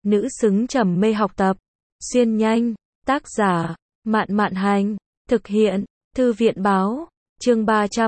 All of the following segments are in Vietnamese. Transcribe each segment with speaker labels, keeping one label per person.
Speaker 1: nữ xứng trầm mê học tập. Xuyên nhanh, tác giả, Mạn Mạn Hành, thực hiện, Thư viện Báo, chương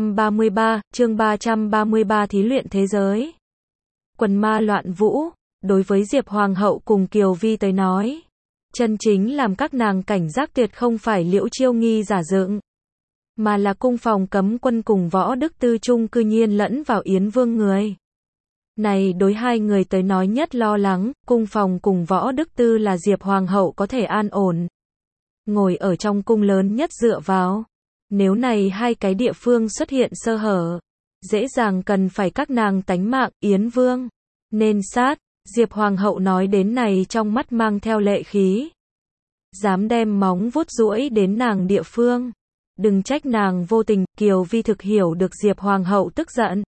Speaker 1: 333 thí luyện thế giới. Quần ma loạn vũ, đối với Diệp Hoàng hậu cùng Kiều Vi tới nói, chân chính làm các nàng cảnh giác tuyệt không phải Liễu Chiêu Nghi giả dựng, mà là cung phòng cấm quân cùng Võ Đức Tư chung cư nhiên lẫn vào Yến Vương người. Này đối hai người tới nói nhất lo lắng, cung phòng cùng Võ Đức Tư là Diệp Hoàng hậu có thể an ổn ngồi ở trong cung lớn nhất dựa vào. Nếu này hai cái địa phương xuất hiện sơ hở, dễ dàng cần phải các nàng tánh mạng. Yến Vương nên sát. Diệp Hoàng hậu nói đến này trong mắt mang theo lệ khí. Dám đem móng vuốt duỗi đến nàng địa phương, đừng trách nàng vô tình. Kiều Vi thực hiểu được Diệp Hoàng hậu tức giận,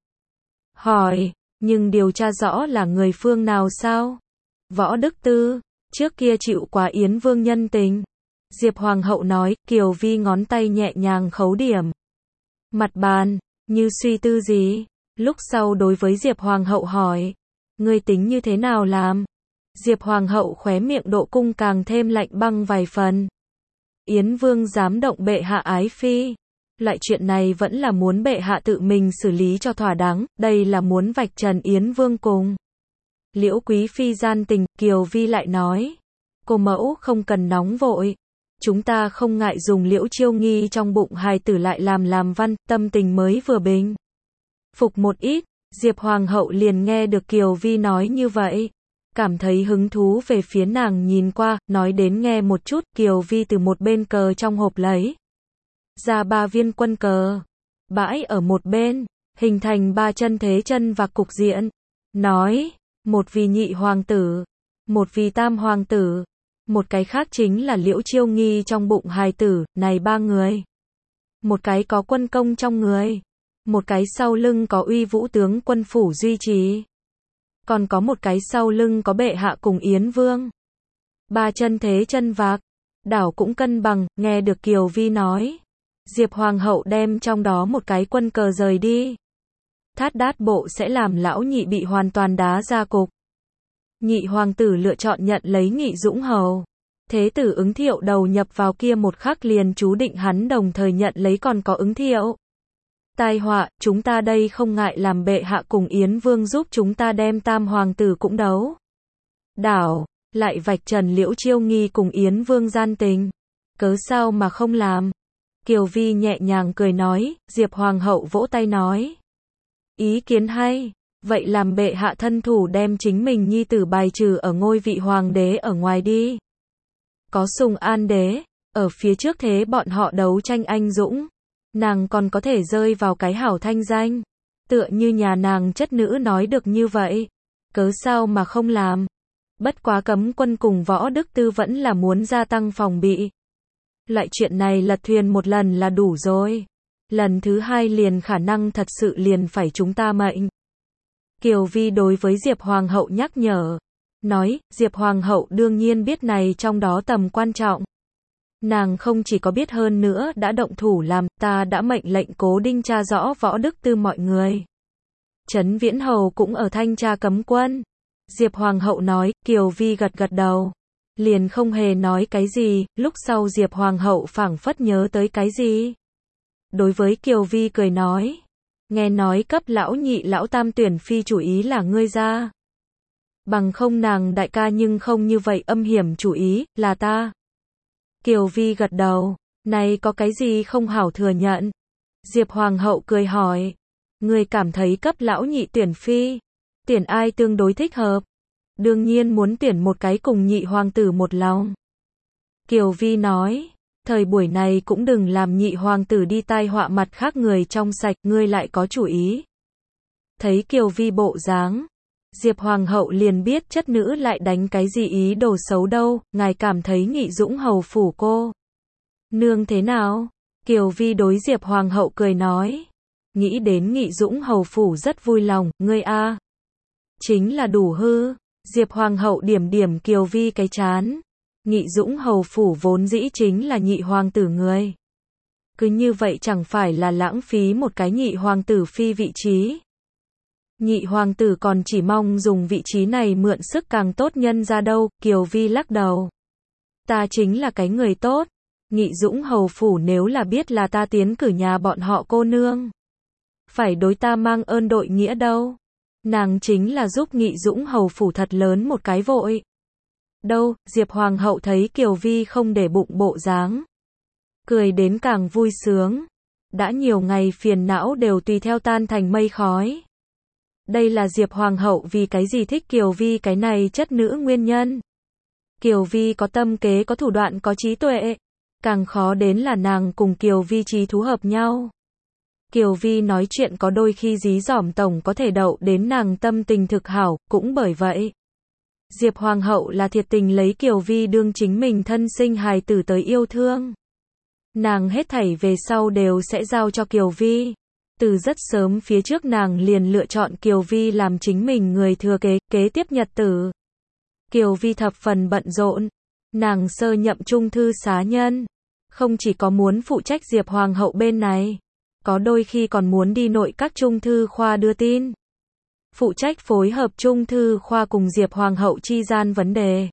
Speaker 1: hỏi, nhưng điều tra rõ là người phương nào sao? Võ Đức Tư, trước kia chịu quá Yến Vương nhân tình. Diệp Hoàng hậu nói. Kiều Vi ngón tay nhẹ nhàng khấu điểm mặt bàn, như suy tư gì. Lúc sau đối với Diệp Hoàng hậu hỏi, ngươi tính như thế nào làm? Diệp Hoàng hậu khóe miệng độ cung càng thêm lạnh băng vài phần. Yến Vương dám động bệ hạ ái phi, loại chuyện này vẫn là muốn bệ hạ tự mình xử lý cho thỏa đáng. Đây là muốn vạch trần Yến Vương cùng Liễu Quý phi gian tình. Kiều Vi lại nói, cô mẫu không cần nóng vội, chúng ta không ngại dùng Liễu Chiêu Nghi trong bụng hài tử lại làm văn, tâm tình mới vừa bình phục một ít. Diệp Hoàng hậu liền nghe được Kiều Vi nói như vậy, cảm thấy hứng thú về phía nàng nhìn qua, nói đến nghe một chút. Kiều Vi từ một bên cờ trong hộp lấy ra 3 viên quân cờ, bãi ở một bên, hình thành 3 chân thế chân và cục diện. Nói, một vì nhị hoàng tử, một vì tam hoàng tử, một cái khác chính là Liễu Chiêu Nghi trong bụng hài tử. Này 3 người, một cái có quân công trong người, một cái sau lưng có uy vũ tướng quân phủ duy trì, còn có một cái sau lưng có bệ hạ cùng Yến Vương. 3 chân thế chân vạc, đảo cũng cân bằng. Nghe được Kiều Vi nói, Diệp Hoàng hậu đem trong đó một cái quân cờ rời đi. Thát đát bộ sẽ làm lão nhị bị hoàn toàn đá ra cục. Nhị hoàng tử lựa chọn nhận lấy Nghị Dũng hầu. Thế tử Ứng Thiệu đầu nhập vào kia một khắc liền chú định hắn đồng thời nhận lấy còn có Ứng Thiệu. Tai họa, chúng ta đây không ngại làm bệ hạ cùng Yến Vương giúp chúng ta đem tam hoàng tử cũng đấu đảo, lại vạch trần Liễu Chiêu Nghi cùng Yến Vương gian tình. Cớ sao mà không làm? Kiều Vi nhẹ nhàng cười nói. Diệp Hoàng hậu vỗ tay nói, ý kiến hay, vậy làm bệ hạ thân thủ đem chính mình nhi tử bài trừ ở ngôi vị hoàng đế ở ngoài đi. Có Sùng An đế ở phía trước thế bọn họ đấu tranh anh dũng, nàng còn có thể rơi vào cái hảo thanh danh. Tựa như nhà nàng chất nữ nói được như vậy, cớ sao mà không làm? Bất quá cấm quân cùng Võ Đức Tư vẫn là muốn gia tăng phòng bị. Loại chuyện này lật thuyền một lần là đủ rồi, lần thứ hai liền khả năng thật sự liền phải chúng ta mệnh. Kiều Vi đối với Diệp Hoàng hậu nhắc nhở, nói. Diệp Hoàng hậu đương nhiên biết này trong đó tầm quan trọng. Nàng không chỉ có biết hơn nữa đã động thủ làm. Ta đã mệnh lệnh Cố Đinh tra rõ Võ Đức Tư mọi người. Trấn Viễn hầu cũng ở thanh tra cấm quân. Diệp Hoàng hậu nói. Kiều Vi gật gật đầu, liền không hề nói cái gì. Lúc sau Diệp Hoàng hậu phảng phất nhớ tới cái gì, đối với Kiều Vi cười nói, nghe nói cấp lão nhị lão tam tuyển phi chủ ý là ngươi ra. Bằng không nàng đại ca nhưng không như vậy âm hiểm chủ ý, là ta. Kiều Vi gật đầu, này có cái gì không hảo thừa nhận? Diệp Hoàng hậu cười hỏi, ngươi cảm thấy cấp lão nhị tuyển phi, tuyển ai tương đối thích hợp? Đương nhiên muốn tuyển một cái cùng nhị hoàng tử một lòng. Kiều Vi nói, thời buổi này cũng đừng làm nhị hoàng tử đi tai họa mặt khác người trong sạch, ngươi lại có chủ ý. Thấy Kiều Vi bộ dáng, Diệp Hoàng hậu liền biết chất nữ lại đánh cái gì ý đồ xấu đâu. Ngài cảm thấy Nghị Dũng hầu phủ cô nương thế nào? Kiều Vi đối Diệp Hoàng hậu cười nói, nghĩ đến Nghị Dũng hầu phủ rất vui lòng. Ngươi a, chính là đủ hư. Diệp Hoàng hậu điểm điểm Kiều Vi cái chán. Nghị Dũng hầu phủ vốn dĩ chính là nhị hoàng tử người, cứ như vậy chẳng phải là lãng phí một cái nhị hoàng tử phi vị trí. Nhị hoàng tử còn chỉ mong dùng vị trí này mượn sức càng tốt nhân ra đâu, Kiều Vi lắc đầu. Ta chính là cái người tốt. Nghị Dũng hầu phủ nếu là biết là ta tiến cử nhà bọn họ cô nương, phải đối ta mang ơn đội nghĩa đâu. Nàng chính là giúp Nghị Dũng hầu phủ thật lớn một cái vội. Đâu, Diệp Hoàng hậu thấy Kiều Vi không để bụng bộ dáng, cười đến càng vui sướng. Đã nhiều ngày phiền não đều tùy theo tan thành mây khói. Đây là Diệp Hoàng hậu vì cái gì thích Kiều Vi cái này chất nữ nguyên nhân. Kiều Vi có tâm kế, có thủ đoạn, có trí tuệ. Càng khó đến là nàng cùng Kiều Vi trí thú hợp nhau. Kiều Vi nói chuyện có đôi khi dí dỏm tổng có thể đậu đến nàng tâm tình thực hảo, cũng bởi vậy. Diệp Hoàng hậu là thiệt tình lấy Kiều Vi đương chính mình thân sinh hài tử tới yêu thương. Nàng hết thảy về sau đều sẽ giao cho Kiều Vi. Từ rất sớm phía trước nàng liền lựa chọn Kiều Vi làm chính mình người thừa kế tiếp nhật tử. Kiều Vi thập phần bận rộn. Nàng sơ nhậm trung thư xá nhân. Không chỉ có muốn phụ trách Diệp Hoàng hậu bên này, có đôi khi còn muốn đi nội các trung thư khoa đưa tin. Phụ trách phối hợp trung thư khoa cùng Diệp Hoàng hậu chi gian vấn đề.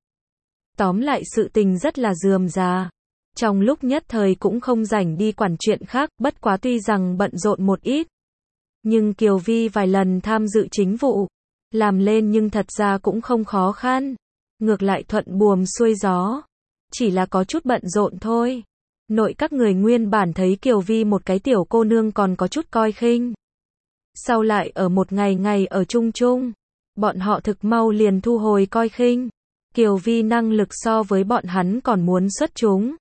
Speaker 1: Tóm lại sự tình rất là rườm rà. Trong lúc nhất thời cũng không rảnh đi quản chuyện khác, bất quá tuy rằng bận rộn một ít. Nhưng Kiều Vi vài lần tham dự chính vụ, làm lên nhưng thật ra cũng không khó khăn. Ngược lại thuận buồm xuôi gió. Chỉ là có chút bận rộn thôi. Nội các người nguyên bản thấy Kiều Vi một cái tiểu cô nương còn có chút coi khinh. Sau lại ở một ngày ở chung chung, bọn họ thực mau liền thu hồi coi khinh. Kiều Vi năng lực so với bọn hắn còn muốn xuất chúng.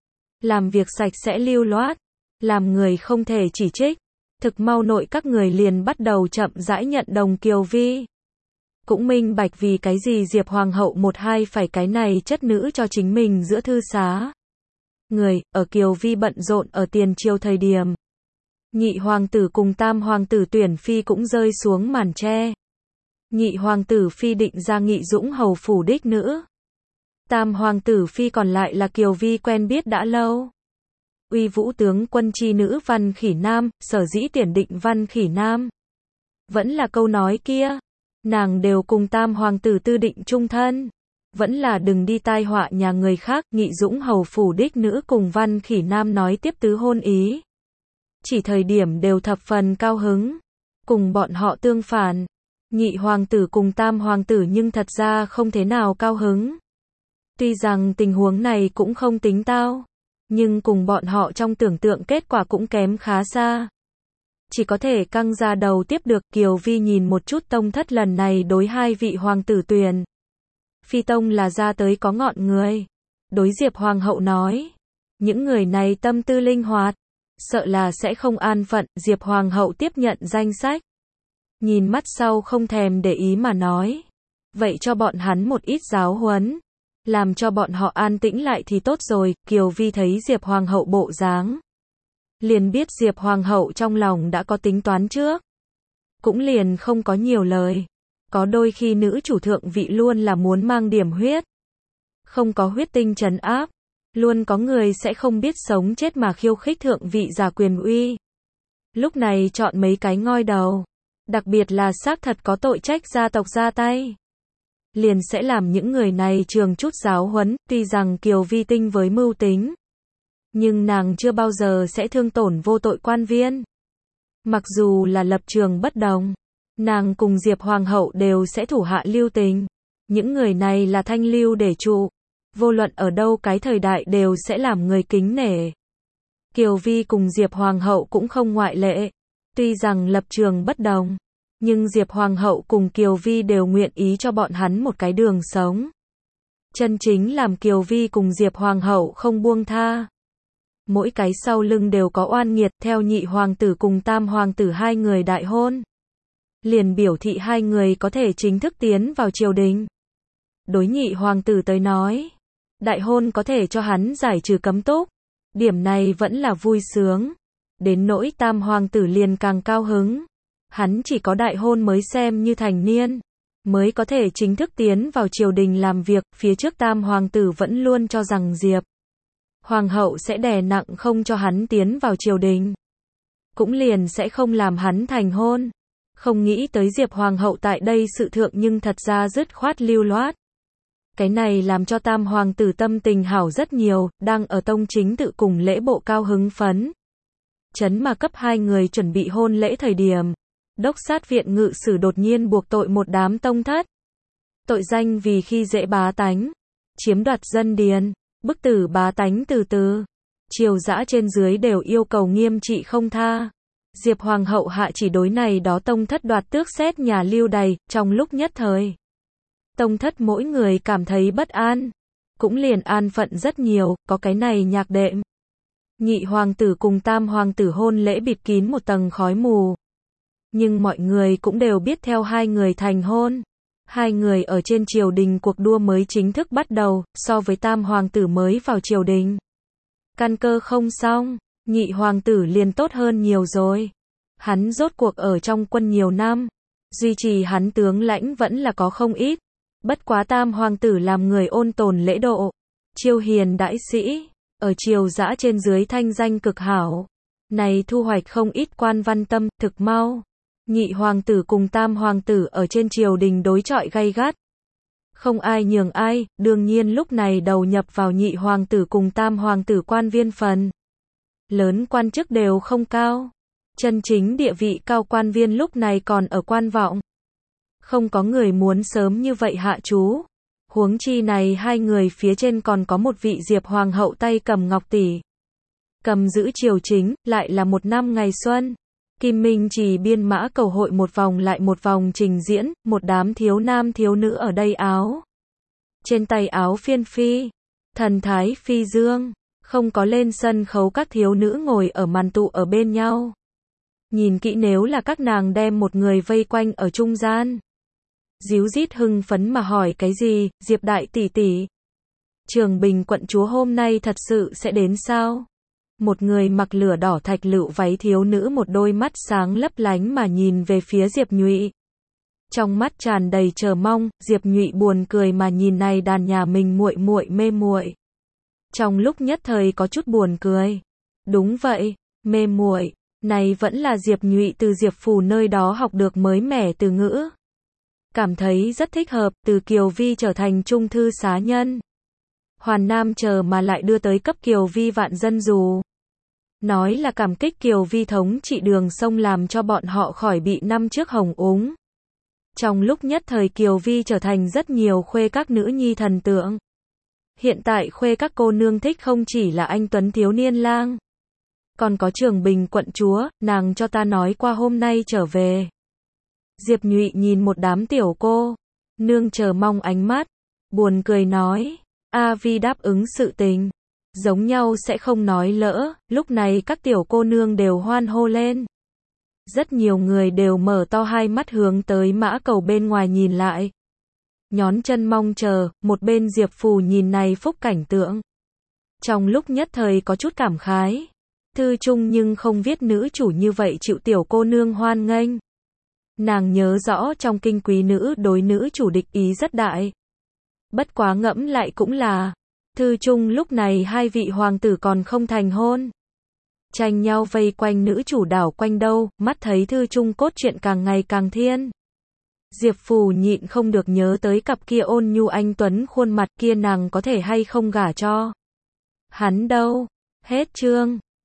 Speaker 1: Làm việc sạch sẽ lưu loát, làm người không thể chỉ trích. Thực mau nội các người liền bắt đầu chậm rãi nhận đồng Kiều Vi. Cũng minh bạch vì cái gì Diệp Hoàng hậu một hai phải cái này chất nữ cho chính mình giữa thư xá. Người, ở Kiều Vi bận rộn ở tiền triều thời điểm. Nhị hoàng tử cùng tam hoàng tử tuyển phi cũng rơi xuống màn tre. Nhị hoàng tử phi định ra Nghị Dũng hầu phủ đích nữ. Tam hoàng tử phi còn lại là Kiều Vi quen biết đã lâu. Uy vũ tướng quân chi nữ Văn Khỉ Nam, sở dĩ tuyển định Văn Khỉ Nam. Vẫn là câu nói kia. Nàng đều cùng tam hoàng tử tư định chung thân. Vẫn là đừng đi tai họa nhà người khác. Nghị Dũng hầu phủ đích nữ cùng Văn Khỉ Nam nói tiếp tứ hôn ý. Chỉ thời điểm đều thập phần cao hứng. Cùng bọn họ tương phản. Nhị hoàng tử cùng tam hoàng tử nhưng thật ra không thế nào cao hứng. Tuy rằng tình huống này cũng không tính tao, nhưng cùng bọn họ trong tưởng tượng kết quả cũng kém khá xa. Chỉ có thể căng ra đầu tiếp được. Kiều Vi nhìn một chút tông thất lần này đối hai vị hoàng tử tuyển. Phi tông là ra tới có ngọn người. Đối Diệp Hoàng hậu nói, những người này tâm tư linh hoạt, sợ là sẽ không an phận. Diệp Hoàng hậu tiếp nhận danh sách. Nhìn mắt sau không thèm để ý mà nói, vậy cho bọn hắn một ít giáo huấn. Làm cho bọn họ an tĩnh lại thì tốt rồi. Kiều Vi thấy Diệp Hoàng hậu bộ dáng, liền biết Diệp Hoàng hậu trong lòng đã có tính toán trước. Cũng liền không có nhiều lời. Có đôi khi nữ chủ thượng vị luôn là muốn mang điểm huyết. Không có huyết tinh trấn áp, luôn có người sẽ không biết sống chết mà khiêu khích thượng vị giả quyền uy. Lúc này chọn mấy cái ngoi đầu, đặc biệt là xác thật có tội trách gia tộc ra tay, liền sẽ làm những người này trường chút giáo huấn. Tuy rằng Kiều Vi tinh với mưu tính, nhưng nàng chưa bao giờ sẽ thương tổn vô tội quan viên. Mặc dù là lập trường bất đồng, nàng cùng Diệp Hoàng hậu đều sẽ thủ hạ lưu tình. Những người này là thanh lưu để trụ, vô luận ở đâu cái thời đại đều sẽ làm người kính nể. Kiều Vi cùng Diệp Hoàng hậu cũng không ngoại lệ. Tuy rằng lập trường bất đồng, nhưng Diệp Hoàng hậu cùng Kiều Vi đều nguyện ý cho bọn hắn một cái đường sống. Chân chính làm Kiều Vi cùng Diệp Hoàng hậu không buông tha. Mỗi cái sau lưng đều có oan nghiệt. Theo nhị hoàng tử cùng tam hoàng tử hai người đại hôn, liền biểu thị hai người có thể chính thức tiến vào triều đình. Đối nhị hoàng tử tới nói, đại hôn có thể cho hắn giải trừ cấm túc. Điểm này vẫn là vui sướng. Đến nỗi tam hoàng tử liền càng cao hứng. Hắn chỉ có đại hôn mới xem như thành niên, mới có thể chính thức tiến vào triều đình làm việc. Phía trước tam hoàng tử vẫn luôn cho rằng Diệp Hoàng hậu sẽ đè nặng không cho hắn tiến vào triều đình, cũng liền sẽ không làm hắn thành hôn. Không nghĩ tới Diệp Hoàng hậu tại đây sự thượng nhưng thật ra dứt khoát lưu loát. Cái này làm cho Tam hoàng tử tâm tình hảo rất nhiều, đang ở tông chính tự cùng lễ bộ cao hứng phấn. Chấn mà cấp hai người chuẩn bị hôn lễ thời điểm. Đốc sát viện ngự sử đột nhiên buộc tội một đám tông thất. Tội danh vì khi dễ bá tánh, chiếm đoạt dân điền, bức tử bá tánh từ từ. Triều dã trên dưới đều yêu cầu nghiêm trị không tha. Diệp Hoàng hậu hạ chỉ đối này đó tông thất đoạt tước xét nhà lưu đày, trong lúc nhất thời. Tông thất mỗi người cảm thấy bất an. Cũng liền an phận rất nhiều, có cái này nhạc đệm. Nhị hoàng tử cùng tam hoàng tử hôn lễ bịt kín một tầng khói mù. Nhưng mọi người cũng đều biết theo hai người thành hôn. Hai người ở trên triều đình cuộc đua mới chính thức bắt đầu, so với tam hoàng tử mới vào triều đình. Căn cơ không xong, nhị hoàng tử liền tốt hơn nhiều rồi. Hắn rốt cuộc ở trong quân nhiều năm, duy trì hắn tướng lãnh vẫn là có không ít. Bất quá tam hoàng tử làm người ôn tồn lễ độ, chiêu hiền đãi sĩ, ở triều dã trên dưới thanh danh cực hảo. Này thu hoạch không ít quan văn tâm, thực mau. Nhị hoàng tử cùng tam hoàng tử ở trên triều đình đối chọi gay gắt. Không ai nhường ai, đương nhiên lúc này đầu nhập vào nhị hoàng tử cùng tam hoàng tử quan viên phần. Lớn quan chức đều không cao. Chân chính địa vị cao quan viên lúc này còn ở quan vọng. Không có người muốn sớm như vậy hạ chú. Huống chi này hai người phía trên còn có một vị Diệp Hoàng hậu tay cầm ngọc tỷ. Cầm giữ triều chính, lại là một năm ngày xuân. Kim Minh Trì biên mã cầu hội một vòng lại một vòng trình diễn, một đám thiếu nam thiếu nữ ở đây áo. Trên tay áo phiên phi, thần thái phi dương, không có lên sân khấu các thiếu nữ ngồi ở màn tụ ở bên nhau. Nhìn kỹ nếu là các nàng đem một người vây quanh ở trung gian. Díu dít hưng phấn mà hỏi cái gì, Diệp đại tỷ tỷ. Trường Bình quận chúa hôm nay thật sự sẽ đến sao? Một người mặc lửa đỏ thạch lựu váy thiếu nữ một đôi mắt sáng lấp lánh mà nhìn về phía Diệp Nhụy. Trong mắt tràn đầy chờ mong, Diệp Nhụy buồn cười mà nhìn này đàn nhà mình muội muội mê muội. Trong lúc nhất thời có chút buồn cười. Đúng vậy, mê muội, này vẫn là Diệp Nhụy từ Diệp Phù nơi đó học được mới mẻ từ ngữ. Cảm thấy rất thích hợp, từ Kiều Vi trở thành trung thư xá nhân. Hoàn Nam chờ mà lại đưa tới cấp Kiều Vi vạn dân dù. Nói là cảm kích Kiều Vi thống trị đường sông làm cho bọn họ khỏi bị năm trước hồng úng. Trong lúc nhất thời Kiều Vi trở thành rất nhiều khuê các nữ nhi thần tượng. Hiện tại khuê các cô nương thích không chỉ là anh tuấn thiếu niên lang. Còn có Trường Bình quận chúa, nàng cho ta nói qua hôm nay trở về. Diệp Nhụy nhìn một đám tiểu cô nương chờ mong ánh mắt, buồn cười nói, A Vi đáp ứng sự tình, giống nhau sẽ không nói lỡ, lúc này các tiểu cô nương đều hoan hô lên. Rất nhiều người đều mở to hai mắt hướng tới mã cầu bên ngoài nhìn lại. Nhón chân mong chờ, một bên Diệp Phù nhìn này phúc cảnh tượng. Trong lúc nhất thời có chút cảm khái. Thư chung nhưng không viết nữ chủ như vậy chịu tiểu cô nương hoan nghênh. Nàng nhớ rõ trong kinh quý nữ đối nữ chủ địch ý rất đại. Bất quá ngẫm lại cũng là, thư chung lúc này hai vị hoàng tử còn không thành hôn. Tranh nhau vây quanh nữ chủ đảo quanh đâu, mắt thấy thư chung cốt truyện càng ngày càng thiên. Diệp Phù nhịn không được nhớ tới cặp kia ôn nhu anh tuấn khuôn mặt kia nàng có thể hay không gả cho. Hắn đâu? Hết chương.